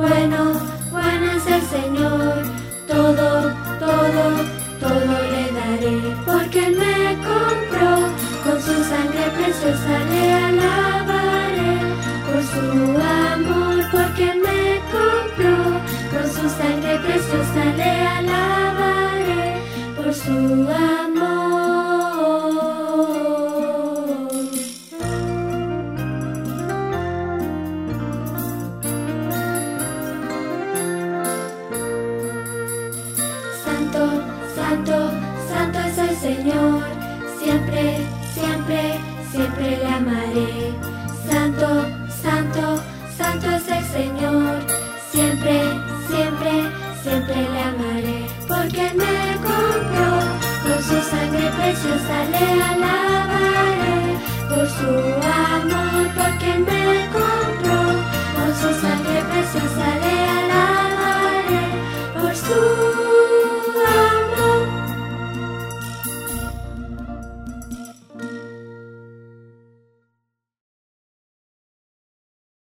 bueno, bueno es el Señor. Todo, todo, todo le daré, porque Él me compró, con su sangre preciosa le alabaré. Por su amor, porque Él me compró, con su sangre preciosa le alabaré. Por su amor. Santo, santo, santo es el Señor. Siempre, siempre, siempre le amaré.